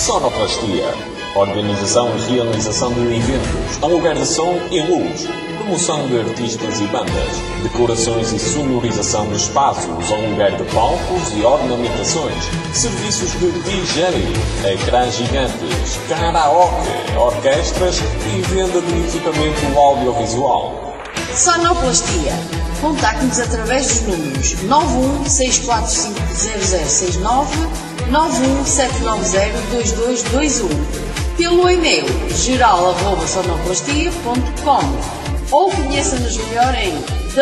Sonoplastia. Organização e realização de eventos, aluguer de som e luz, promoção de artistas e bandas, decorações e sonorização de espaços, aluguer de palcos e ornamentações, serviços de DJ, ecrãs gigantes, karaoke, orquestras e venda de equipamento audiovisual. Sonoplastia. Contacte-nos através dos números 916450069, 917902221, pelo e-mail geral@sonoplastia.com ou conheça-nos melhor em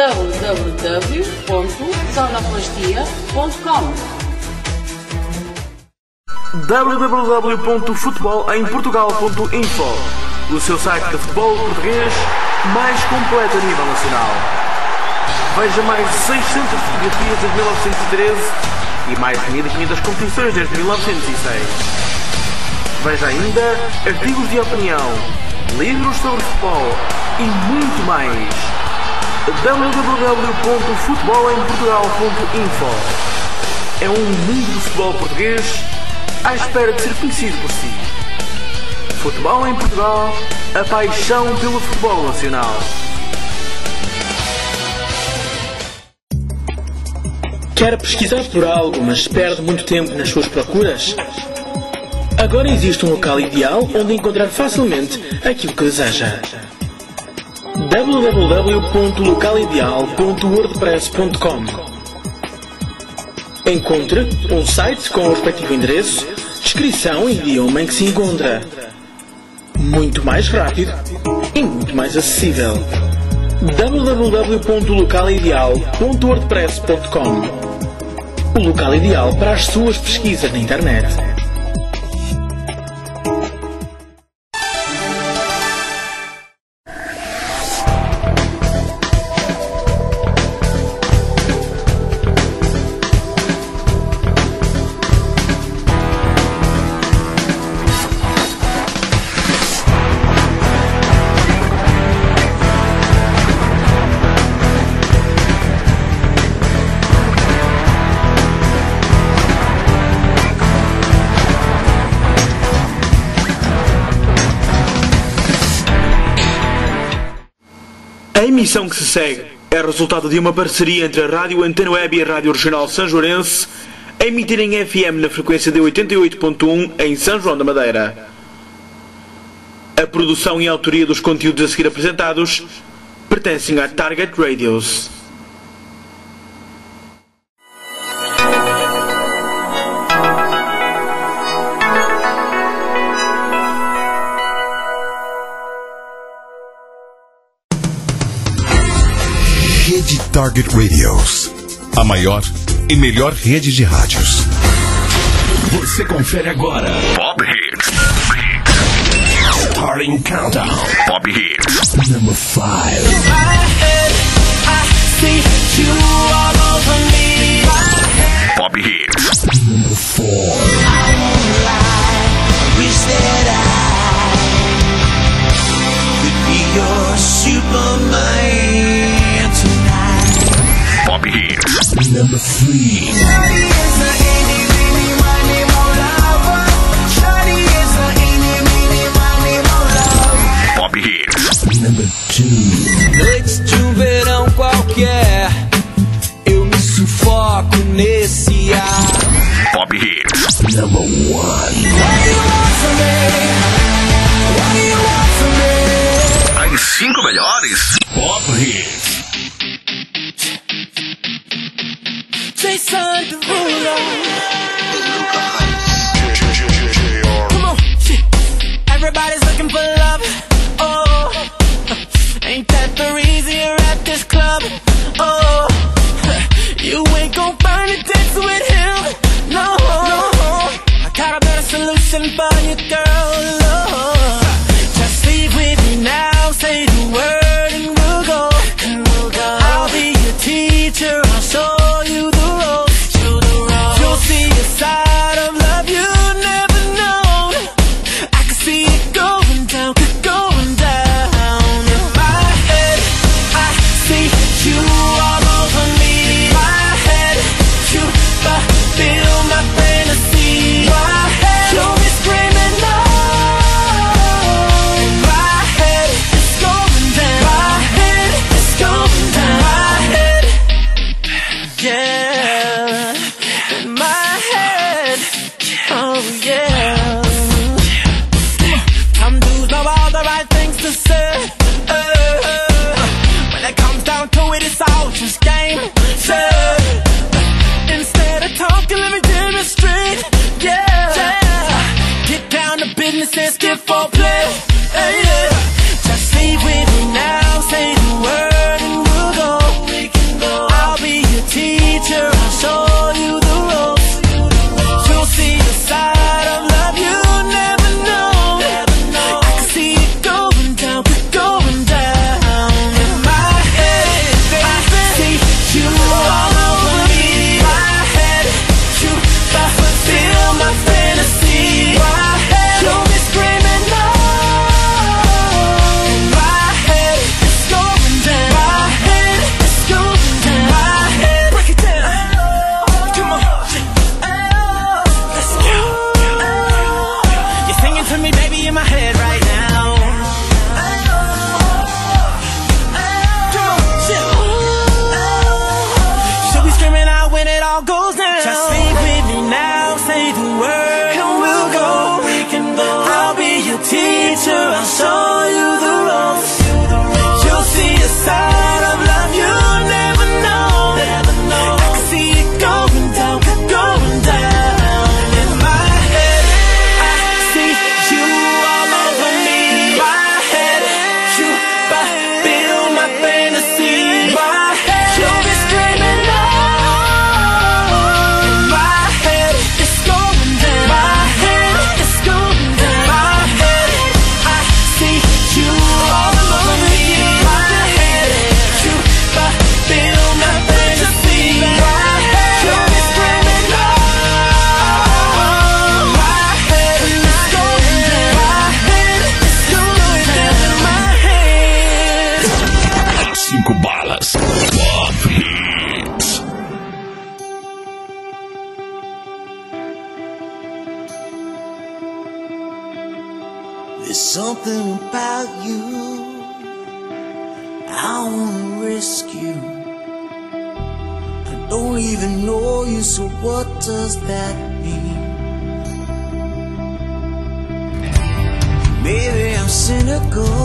www.sonoplastia.com. www.futebolemportugal.info, o seu site de futebol português mais completo a nível nacional. Veja mais de 600 fotografias desde 1913 e mais de 1500 competições desde 1906. Veja ainda artigos de opinião, livros sobre futebol e muito mais. www.futebolemportugal.info é um mundo de futebol português à espera de ser conhecido por si. Futebol em Portugal, a paixão pelo futebol nacional. Quer pesquisar por algo, mas perde muito tempo nas suas procuras? Agora existe um local ideal onde encontrar facilmente aquilo que deseja. www.localideal.wordpress.com. Encontre um site com o respectivo endereço, descrição e idioma em que se encontra. Muito mais rápido e muito mais acessível. www.localideal.wordpress.com. O local ideal para as suas pesquisas na internet. A emissão que se segue é resultado de uma parceria entre a Rádio Antena Web e a Rádio Regional Sanjoarense, a emitir em FM na frequência de 88.1 em São João da Madeira. A produção e a autoria dos conteúdos a seguir apresentados pertencem à Target Radios. Rede Target Radios, a maior e melhor rede de rádios. Você confere agora Pop Hits. Starting Countdown. Pop Hits. Number 5. Pop Hits. Number 4. Your Superman tonight. Pop Hits. Number 3. Pop Hits. Number 2. Noite de um verão qualquer, eu me sufoco nesse ar. Pop Hits. Number 1. What do you want from me? What do you want from me? As 5 melhores Pop Hits. Jason Derulo. Come on, shit. Everybody's looking for love. Oh, ain't that the reason you're at this club? Oh, you ain't gon' find a dance with him. No, I got a better solution for you, girl. Oh, just leave with me now. Say the word and we'll go. I'll be your teacher. I'll show you the ropes. sense, good for play. Hey, yeah. Just stay with me now, say the word and we'll go. I'll be your teacher, I'll show you the ropes. You'll see the side of love you never know. I can see it going down, going down. In my head, I see you all over me. My head, you fulfill my fantasy. My head, you'll be screaming no. In my head, it's going down. My head, it's going down. My head, break it down. Come on, let's go. You're singing to me, baby, in my head right now. Come on, she'll be screaming out when it all goes down. Just sing with me now, say the word, and we'll go. I'll be your teacher, I'll show you the ropes. You'll see a side of love you never know. I can see it going down, going down. In my head, I see you all over me. My head, you fulfill my fantasy. My head, you'll be screaming no. In my head, it's going down. My head, it's going down. My head, I see you all over me. My head, you fulfill my fantasy. My head, you'll be screaming no. My head, it's going down. My head, it's going down. My head. 5 balas. Pop Hits. There's something about you I wanna rescue. I don't even know you, so what does that mean? Maybe I'm cynical,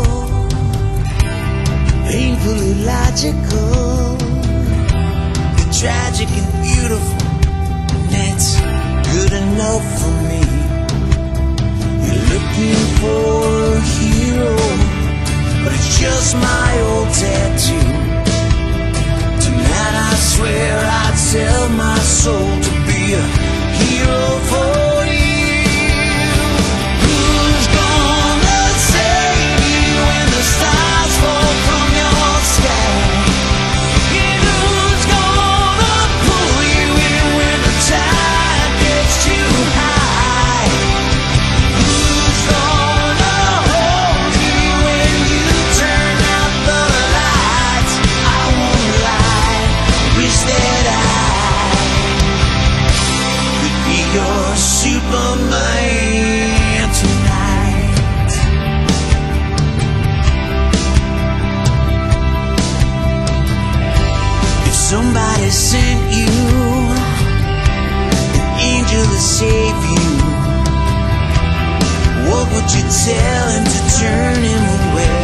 painfully logical. You're tragic and beautiful, and that's good enough for me. You're looking for a hero, but it's just my old tattoo. Tonight I swear I'd sell my soul to be a hero for you. Who's gonna save you when the stars fall from your sky? And who's gonna pull you in when the tide gets too high? Who's gonna hold you when you turn out the lights? I won't lie, wish that I could be your Superman tonight. If somebody sent you an angel to save you, what would you tell him to turn him away?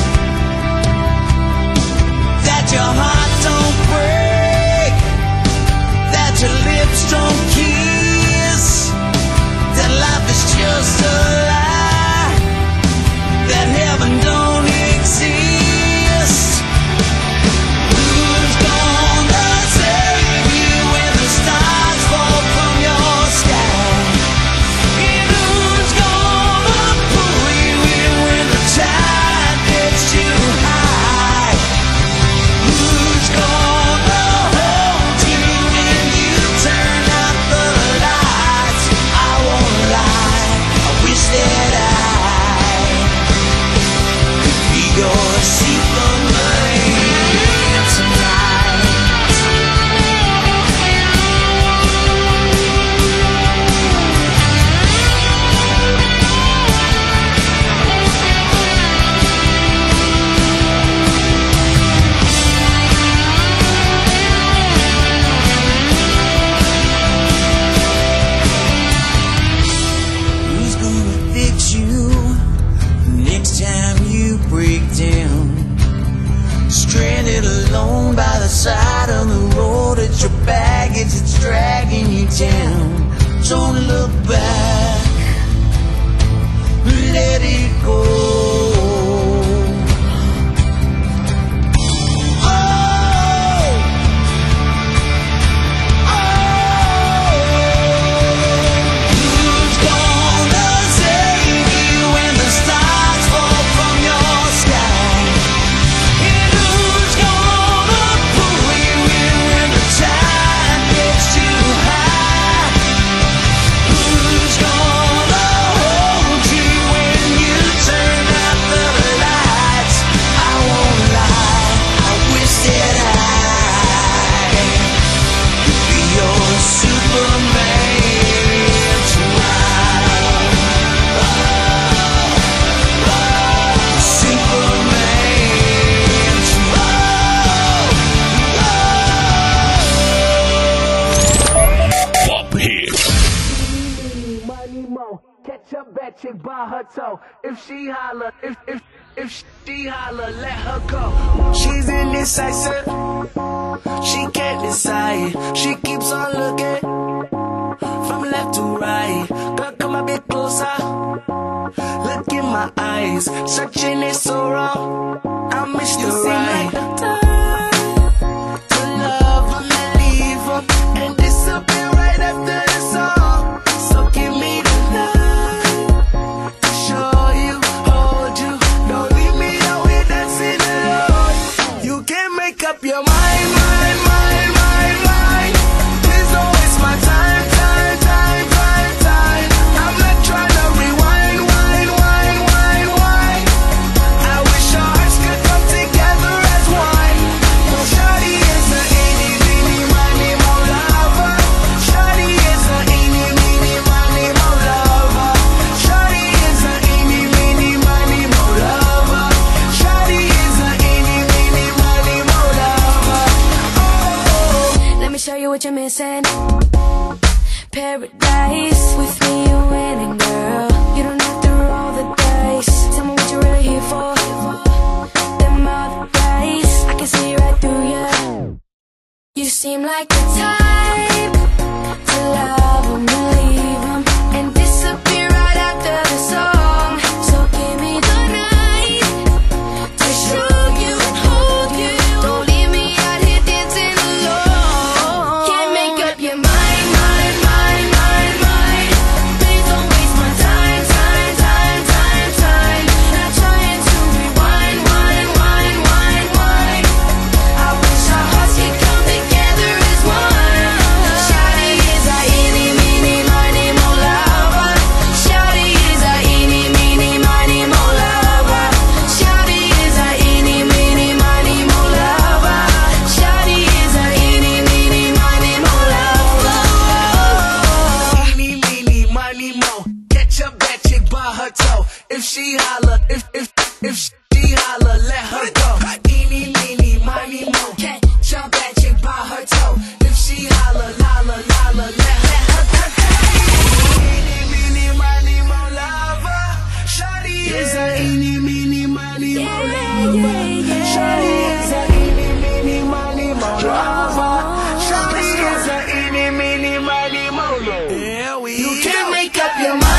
That your heart don't break, that your lips don't kiss, that life is just a lie, that heaven don't exist. Who's gonna save you when the stars fall from your sky? And who's gonna pull you in mo. Catch a bad chick by her toe. If she holler, if she holler, let her go. She's indecisive. She can't decide. She keeps on looking from left to right. Girl, come a bit closer. Look in my eyes. Searching is so wrong. I miss you right. Like the time to love and leave her and disappear right after the song. So give me the night to show you, hold you. Don't leave me out here dancing alone. You can't make up your mind. Please don't waste my time. I'm not trying to rewind. I wish our hearts could come together as one. Shawty is a eeny, meeny, miny, mo lover. Shawty is a eeny, meeny, miny, mo lover. Shawty is a eeny, meeny, miny, mo lover. Shawty is a eeny, meeny, miny, mo lover. Oh. Let me show you what you're missing. Paradise, with me you're winning, girl. You don't have to roll the dice. Tell me what you're really here for. Them other guys, I can see right through you. You seem like the type to love 'em and leave 'em and disappear right after the song. So give me the night to show you and hold you. Don't leave me out here dancing alone. Can't make up your mind. Please don't waste my time. Not trying to rewind. I wish our hearts could come together as one. Shawty is a eeny, meeny, miny, mo lover. Shawty is a eeny, meeny, miny, mo lover. Shawty is a eeny, meeny, miny, mo lover. Shawty is a eeny, meeny, miny, mo lover. Eeny, meeny, miny, mo. Catch a bad chick by her toe. If she holler, if she holler, let her go. Eeny, meeny, miny, mo. Catch a bad chick by her toe. If she holler, let her go. Eeny, meeny, miny, mo lover. Shawty is a eeny, meeny, miny, mo lover. Shawty is a eeny, meeny, miny, mo lover. Shawty is a eeny, meeny, miny, mo lover. You can't make up your mind.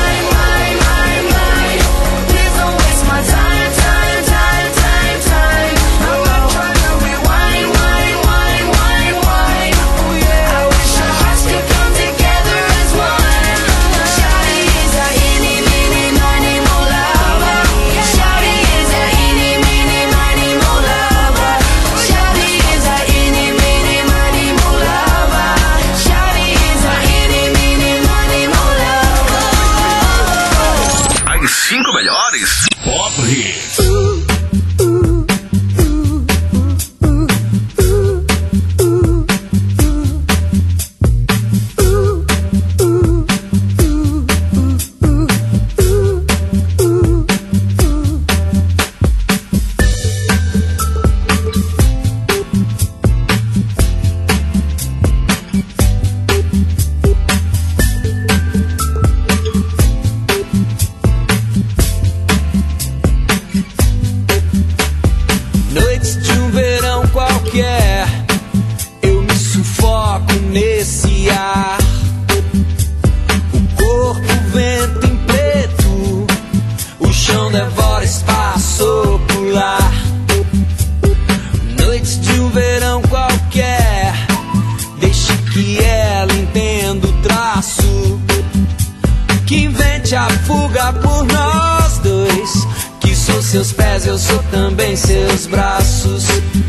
Please don't waste my time. I'm not trying to rewind. I wish our hearts could come together as one. Shawty is a eeny, meeny, miny, mo lover. Shawty is a eeny, meeny, miny, mo lover. Shawty is a eeny, meeny, miny, mo lover. Shawty is a eeny, meeny, miny, mo lover. As 5 melhores Pop Hits. Noites de um verão qualquer, eu me sufoco nesse ar. O corpo vento em preto, o chão devora espaço ocular. Noites de um verão qualquer, deixe que ela entenda o traço, que invente a fuga por nós dois. Que sou seus pés, eu sou também seus braços.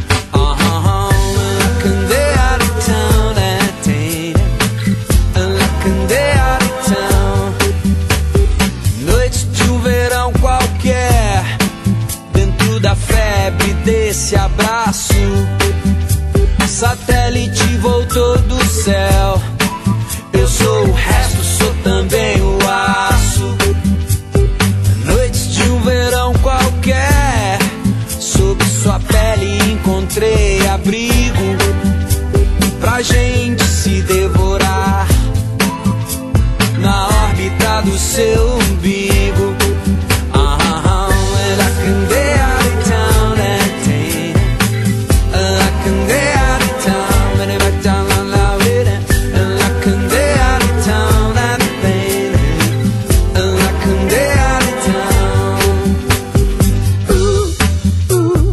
Noites de um verão qualquer, dentro da febre desse abraço. Satélite voltou do céu, eu sou o resto, sou também o aço. Noites de um verão qualquer, sob sua pele encontro do seu umbigo. And I can get out of town and take and I can get out of town and back down on la vida. And I can get out of town and take and I can get out of town. Ooh, ooh,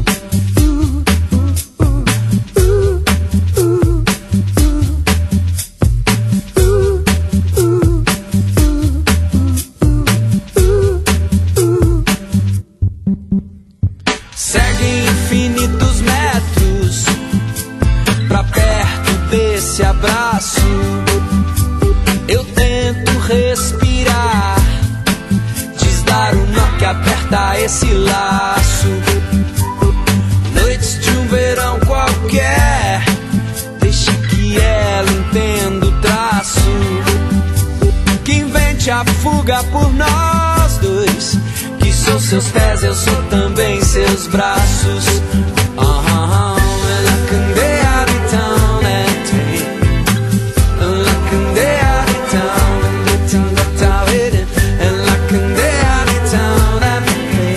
segue infinitos metros pra perto desse abraço. Eu tento respirar, desdar o nó que aperta esse laço. Noites de um verão qualquer, deixe que ela entenda o traço. Que invente a fuga por nós dois, que sou seus pés, eu sou também seus braços. And I can get out of town and take and I can get out of town and get to the town and I can get out of town and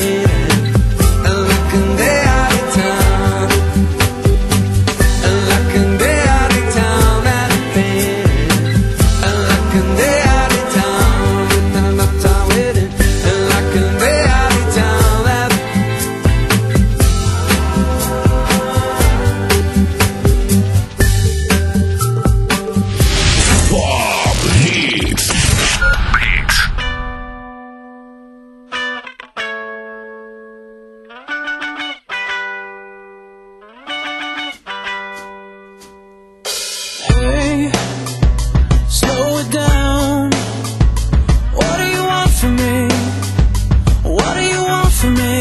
I can get out of town and I can get out of town and I can get out of town and I can get out of town. Pop Hits. Hey, slow it down. What do you want from me? What do you want from me?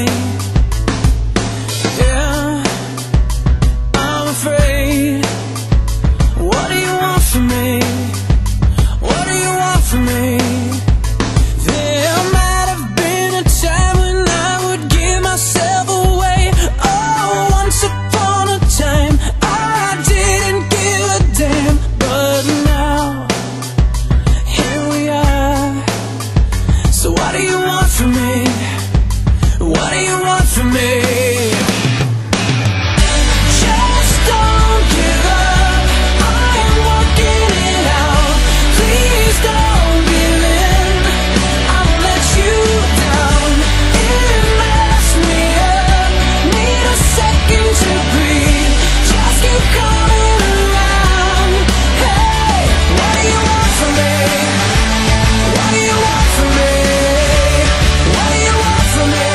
Yeah, I'm afraid. What do you want from me? What do you want from me? There might have been a time when I would give myself away. Oh, once upon a time I didn't give a damn. But now, here we are. So what do you want from me? What do you want from me? Just don't give up. I am working it out. Please don't give in. I won't let you down. It messed me up. Need a second to breathe. Just keep coming around. Hey, what do you want from me? What do you want from me? What do you want from me?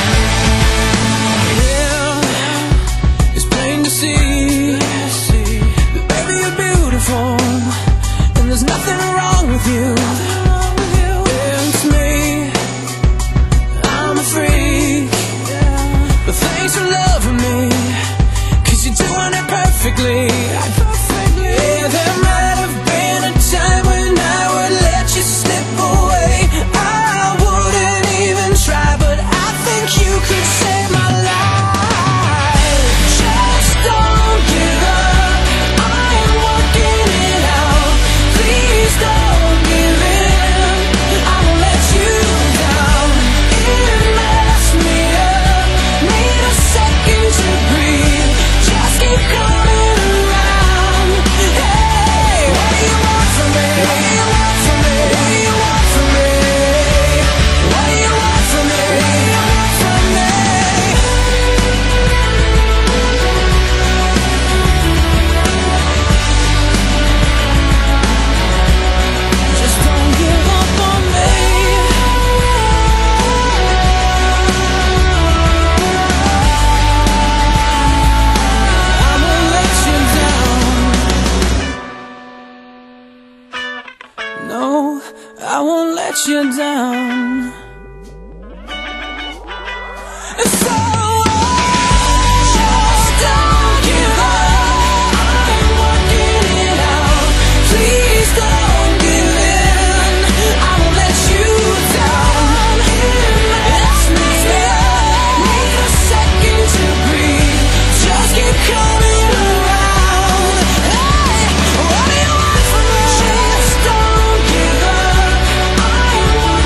Yeah, it's plain to see that baby you're beautiful and there's nothing wrong with you. Yeah, it's me, I'm a freak, but thanks for loving me, 'cause you're doing it perfectly. Yeah, there might have been a time when I would let you slip away. I wouldn't even try, but I think you could save my life. Just don't give up. I am working it out. Please don't give in. I won't let you down. It messed me up. Need a second to breathe. Just keep coming around. Hey, what do you want from me? What do you want from me? What do you want from me? What do you want from me? What do you want from me? Just don't give up on me. I won't let you down. No, I won't let you down. So just don't give up. I'm working it out. Please don't give in. I won't let you down. It's me. Need a second to breathe. Just keep coming around. Hey, what do you want from me? Just don't give up. I'm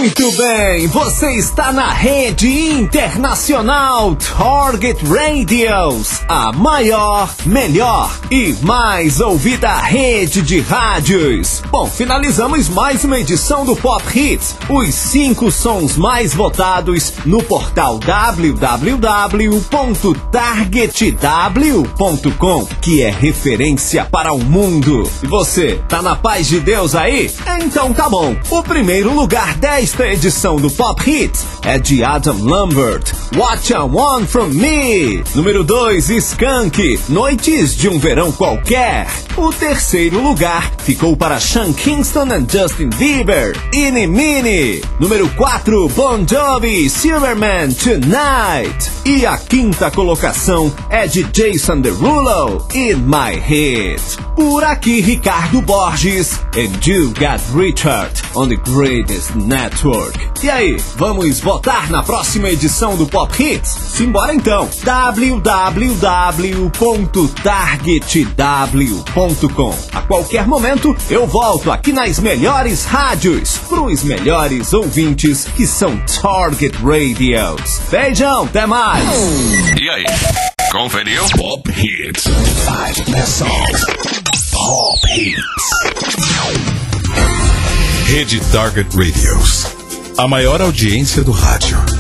Muito bem, você está na rede internacional Target Radios, a maior, melhor e mais ouvida rede de rádios. Bom, finalizamos mais uma edição do Pop Hits, os 5 sons mais votados no portal www.targetw.com, que é referência para o mundo. E você, tá na paz de Deus aí? Então tá bom. O primeiro lugar desta edição do Pop Hits é de Adam Lambert, What I Want From Me. Número 2, Skank, Noites de um Verão Qualquer. O terceiro lugar ficou para Sean Kingston and Justin Bieber, Eeny Meeny. Número 4, Bon Jovi, Silverman, Tonight. E a quinta colocação é de Jason Derulo, In My Head. Por aqui, Ricardo Borges, and You Got Richard on the Greatest Network. E aí, vamos votar na próxima edição do Pop Hits? Simbora então, www.targetw.com. A qualquer momento eu volto aqui nas melhores rádios, pros melhores ouvintes que são Target Radios. Beijão, até mais! E aí, conferiu? Pop Hits. 5 best songs. Pop Hits. Rede Target Radios. A maior audiência do rádio.